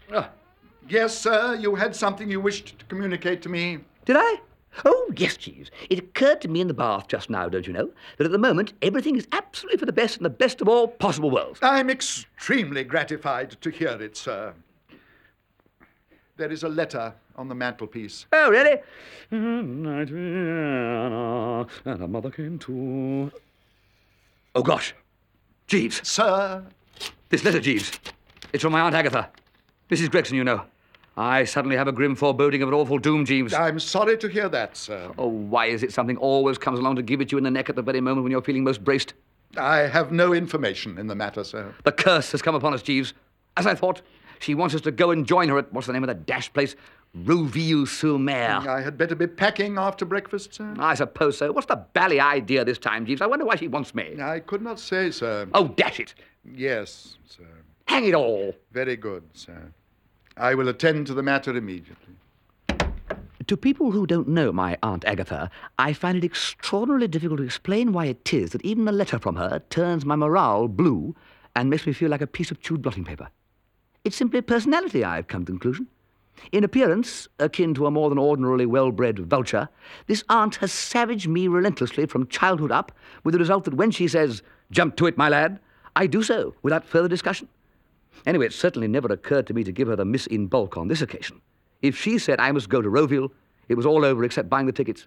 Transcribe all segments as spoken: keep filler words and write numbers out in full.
Uh, yes, sir, you had something you wished to communicate to me. Did I? Oh, yes, Jeeves. It occurred to me in the bath just now, don't you know, that at the moment everything is absolutely for the best in the best of all possible worlds. I'm extremely gratified to hear it, sir. There is a letter on the mantelpiece. Oh, really? And a mother came too. Oh, gosh. Jeeves. Sir? This letter, Jeeves. It's from my Aunt Agatha. Missus Gregson, you know. I suddenly have a grim foreboding of an awful doom, Jeeves. I'm sorry to hear that, sir. Oh, why is it something always comes along to give it you in the neck at the very moment when you're feeling most braced? I have no information in the matter, sir. The curse has come upon us, Jeeves. As I thought, she wants us to go and join her at, what's the name of that dash place? Roville-sur-Mer. I had better be packing after breakfast, sir. I suppose so. What's the bally idea this time, Jeeves? I wonder why she wants me. I could not say, sir. Oh, dash it. Yes, sir. Hang it all. Very good, sir. I will attend to the matter immediately. To people who don't know my Aunt Agatha, I find it extraordinarily difficult to explain why it is that even a letter from her turns my morale blue and makes me feel like a piece of chewed blotting paper. It's simply personality, I've come to the conclusion. In appearance, akin to a more than ordinarily well-bred vulture, this aunt has savaged me relentlessly from childhood up, with the result that when she says, "Jump to it, my lad," I do so without further discussion. Anyway, it certainly never occurred to me to give her the miss in bulk on this occasion. If she said I must go to Roville, it was all over except buying the tickets.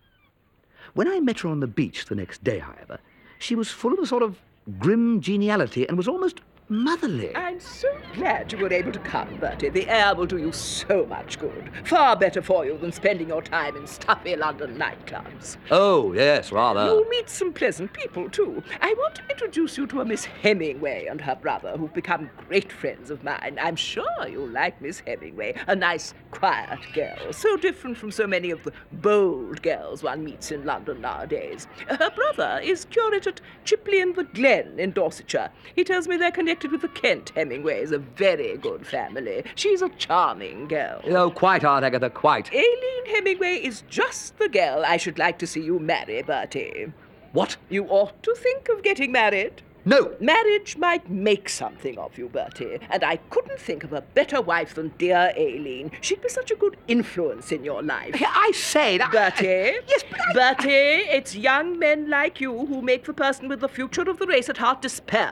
When I met her on the beach the next day, however, she was full of a sort of grim geniality and was almost motherly. I'm so glad you were able to come, Bertie. The air will do you so much good. Far better for you than spending your time in stuffy London nightclubs. Oh, yes, rather. You'll meet some pleasant people, too. I want to introduce you to a Miss Hemingway and her brother, who've become great friends of mine. I'm sure you'll like Miss Hemingway, a nice, quiet girl, so different from so many of the bold girls one meets in London nowadays. Her brother is curate at Chipley and the Glen in Dorsetshire. He tells me they're connected with the Kent Hemingways, a very good family. She's a charming girl. Oh, quite, Aunt Agatha, quite. Aileen Hemingway is just the girl I should like to see you marry, Bertie. What? You ought to think of getting married. No. Marriage might make something of you, Bertie, and I couldn't think of a better wife than dear Aileen. She'd be such a good influence in your life. I say that... Bertie? Yes, but I... Bertie, it's young men like you who make the person with the future of the race at heart despair.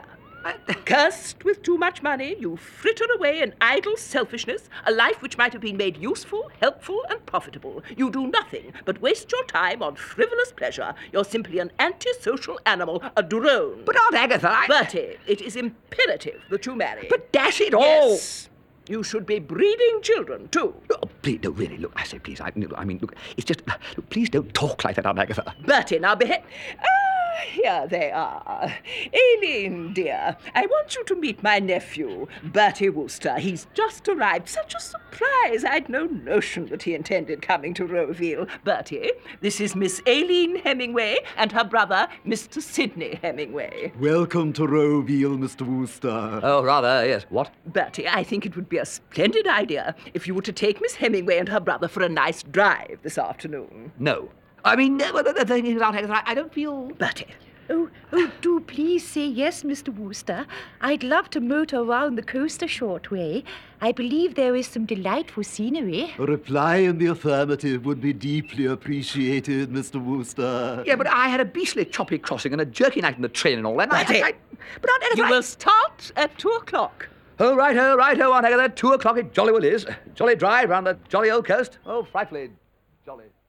Cursed with too much money, you fritter away in idle selfishness, a life which might have been made useful, helpful, and profitable. You do nothing but waste your time on frivolous pleasure. You're simply an antisocial animal, a drone. But Aunt Agatha, I... Bertie, it is imperative that you marry. But dash it all! Yes. You should be breeding children, too. Oh, please, no, really, look, I say, please, I, I mean, look, it's just, look, please don't talk like that, Aunt Agatha. Bertie, now behave... Ah, here they are. Aileen, dear, I want you to meet my nephew, Bertie Wooster. He's just arrived. Such a surprise. I'd no notion that he intended coming to Roville. Bertie, this is Miss Aileen Hemingway and her brother, Mister Sidney Hemingway. Welcome to Roville, Mister Wooster. Oh, rather, yes. What? Bertie, I think it would be a splendid idea if you were to take Miss Hemingway and her brother for a nice drive this afternoon. No. I mean, the thing is, Aunt Agatha, I don't feel... Bertie. Oh, oh, do please say yes, Mister Wooster. I'd love to motor around the coast a short way. I believe there is some delightful scenery. A reply in the affirmative would be deeply appreciated, Mister Wooster. Yeah, but I had a beastly choppy crossing and a jerky night in the train and all that. Bertie. I, I, but Aunt Agatha... You I... will start at two o'clock. Oh, right-ho, right-ho, Aunt Agatha. Two o'clock it jolly well is. Jolly drive round the jolly old coast. Oh, frightfully jolly.